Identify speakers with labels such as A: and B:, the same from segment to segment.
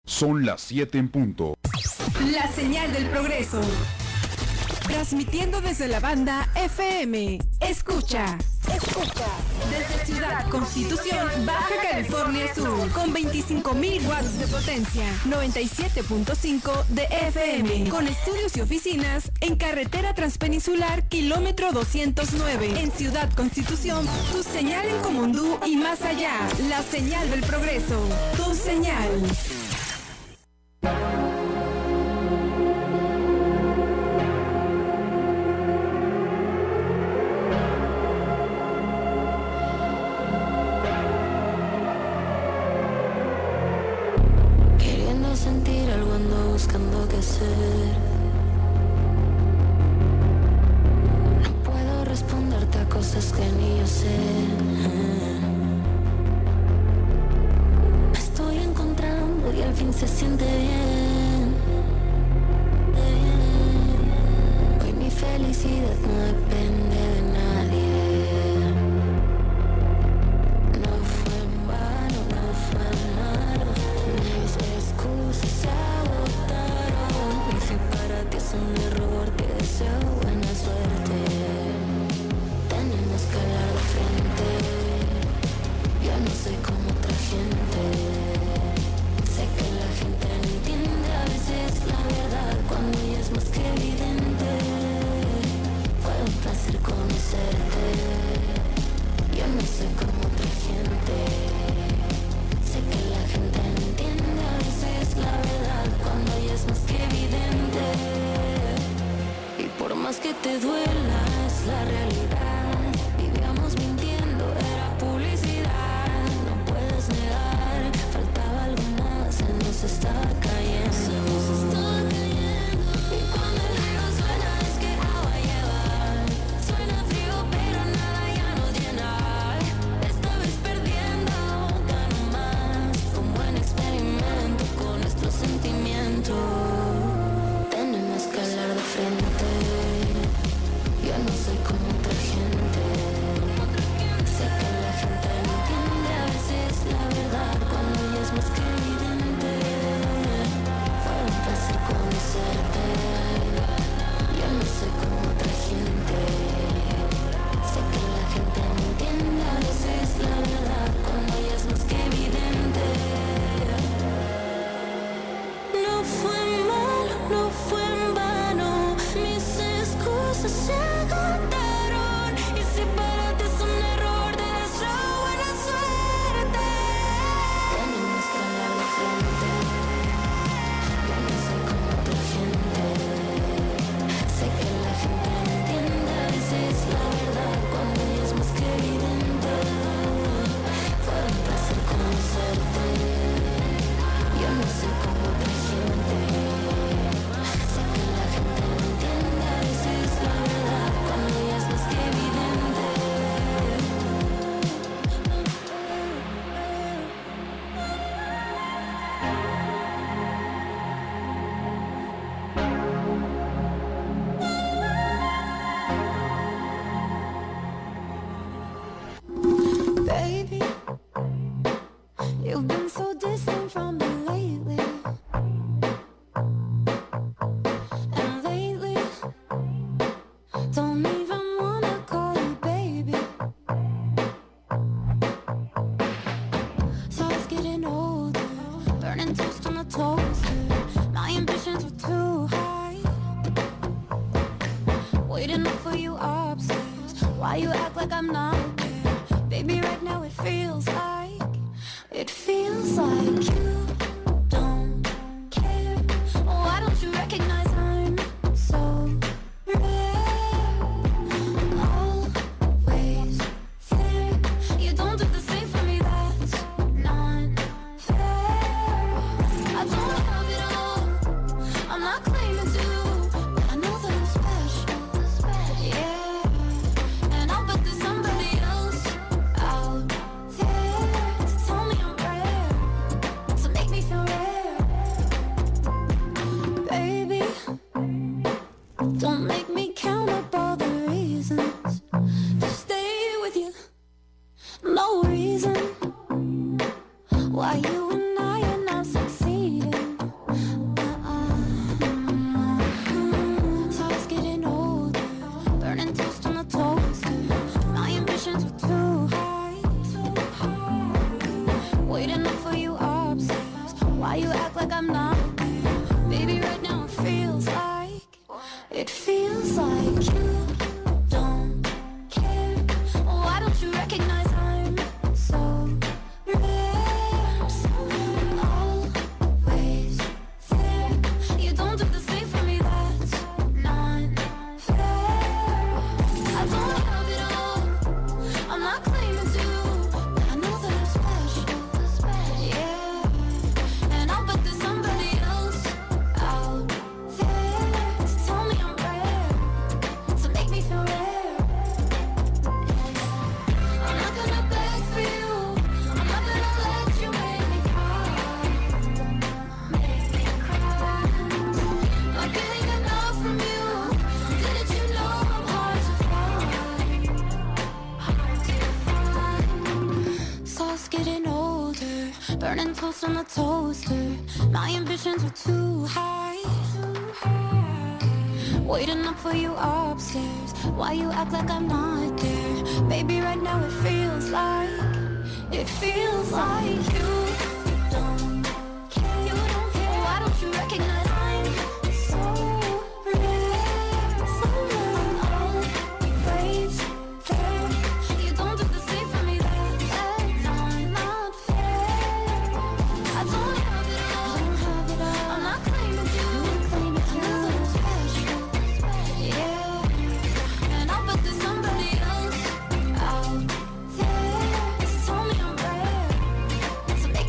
A: Son las 7 en punto.
B: La señal del progreso. Transmitiendo desde la banda FM. Escucha. Desde Ciudad Constitución, Baja California Sur, con 25.000 watts de potencia, 97.5 de FM, con estudios y oficinas en carretera transpeninsular, kilómetro 209, en Ciudad Constitución, tu señal en Comondú y más allá, la señal del progreso, tu señal.
C: No puedo responderte a cosas que ni yo sé. Me estoy encontrando y al fin se siente bien. Hoy mi felicidad no depende de nadie. No fue en vano, no fue malo. Mis excusas se agotaron. Y si para ti es un error, te deseo buena suerte. Tenemos que hablar de frente. Yo no soy como otra gente. Sé que la gente no entiende a veces la verdad cuando ella es más que evidente. Fue un placer conocerte. Yo no soy como otra gente. Sé que la gente no entiende a veces la verdad cuando ella es más que evidente. Y por más que te duela es la realidad. Vivíamos mintiendo, era publicidad. No puedes negar, faltaba algo más. Se nos estaba cayendo. Y cuando el río suena es que agua lleva. Suena frío pero nada ya nos llena. Esta vez perdiendo, gano más. Un buen experimento con nuestros sentimientos. Tenemos que hablar de frente. Yo no soy como otra gente. Sé que la gente no entiende a veces la verdad cuando ella es más que evidente. Fue un placer conocerte. Yo no soy como otra gente. Sé que la gente no entiende a veces la verdad cuando ella es más que evidente. No fue malo, no fue en vano. Mis excusas se agotaron. Y si para ti es un error, te deseo buena suerte. Tenemos que hablar de frente. Yo no soy como otra gente. Sé que la gente no entiende a veces la verdad cuando ella es más que evidente. Fue un placer conocerte. Yo no soy como otra gente. Sé que la gente no entiende a veces la verdad cuando ella es más que evidente. Baby, you've been so distant from me lately. And lately, don't even wanna call you baby. So I was getting older, burning toast on a toaster. My ambitions were too high. Waiting up for you upstairs. Why you act like I'm not there? Baby, right now it feels like you don't care. Why don't you recognize I'm so rare? Always there. You don't do the same for me, that's not fair. I don't have it all, I'm not claiming to, but I know that I'm special. Yeah, and I'll bet there's somebody else out there. like I'm not there. Baby, right now it feels like you don't care. Why don't you recognize I'm so rare? So always there. You don't do the same for me, that's not fair. I don't have it all, I'm not claiming to, but I know that I'm special, yeah. And I'll bet there's somebody else out there to tell me I'm rare, to make me feel rare. I'm not gonna beg for you, I'm not gonna let you make me cry, make me cry. Not getting enough from you, didn't you know I'm hard to find, hard to find. Sauce getting older, burning toast on the toaster. My ambitions are too high, waiting up for you upstairs. Why you act like I'm not there? Baby, right now it feels like you don't care. You don't care. Why don't you recognize I'm so rare? So always there. You don't do the same for me, that's not fair. I don't have it all, I'm not claiming you. I know that I'm special, yeah. And I'll bet there's somebody else out there to tell me I'm rare, to make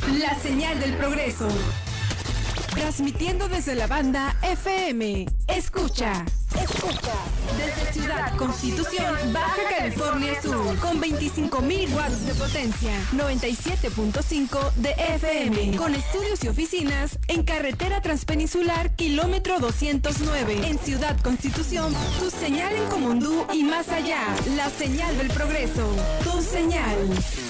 B: La señal del progreso. Transmitiendo desde la banda FM. Escucha. Desde Ciudad Constitución, Baja California Sur, con 25.000 watts de potencia, 97.5 de FM, con estudios y oficinas en carretera transpeninsular, kilómetro 209, en Ciudad Constitución, tu señal en Comondú y más allá, la señal del progreso, tu señal.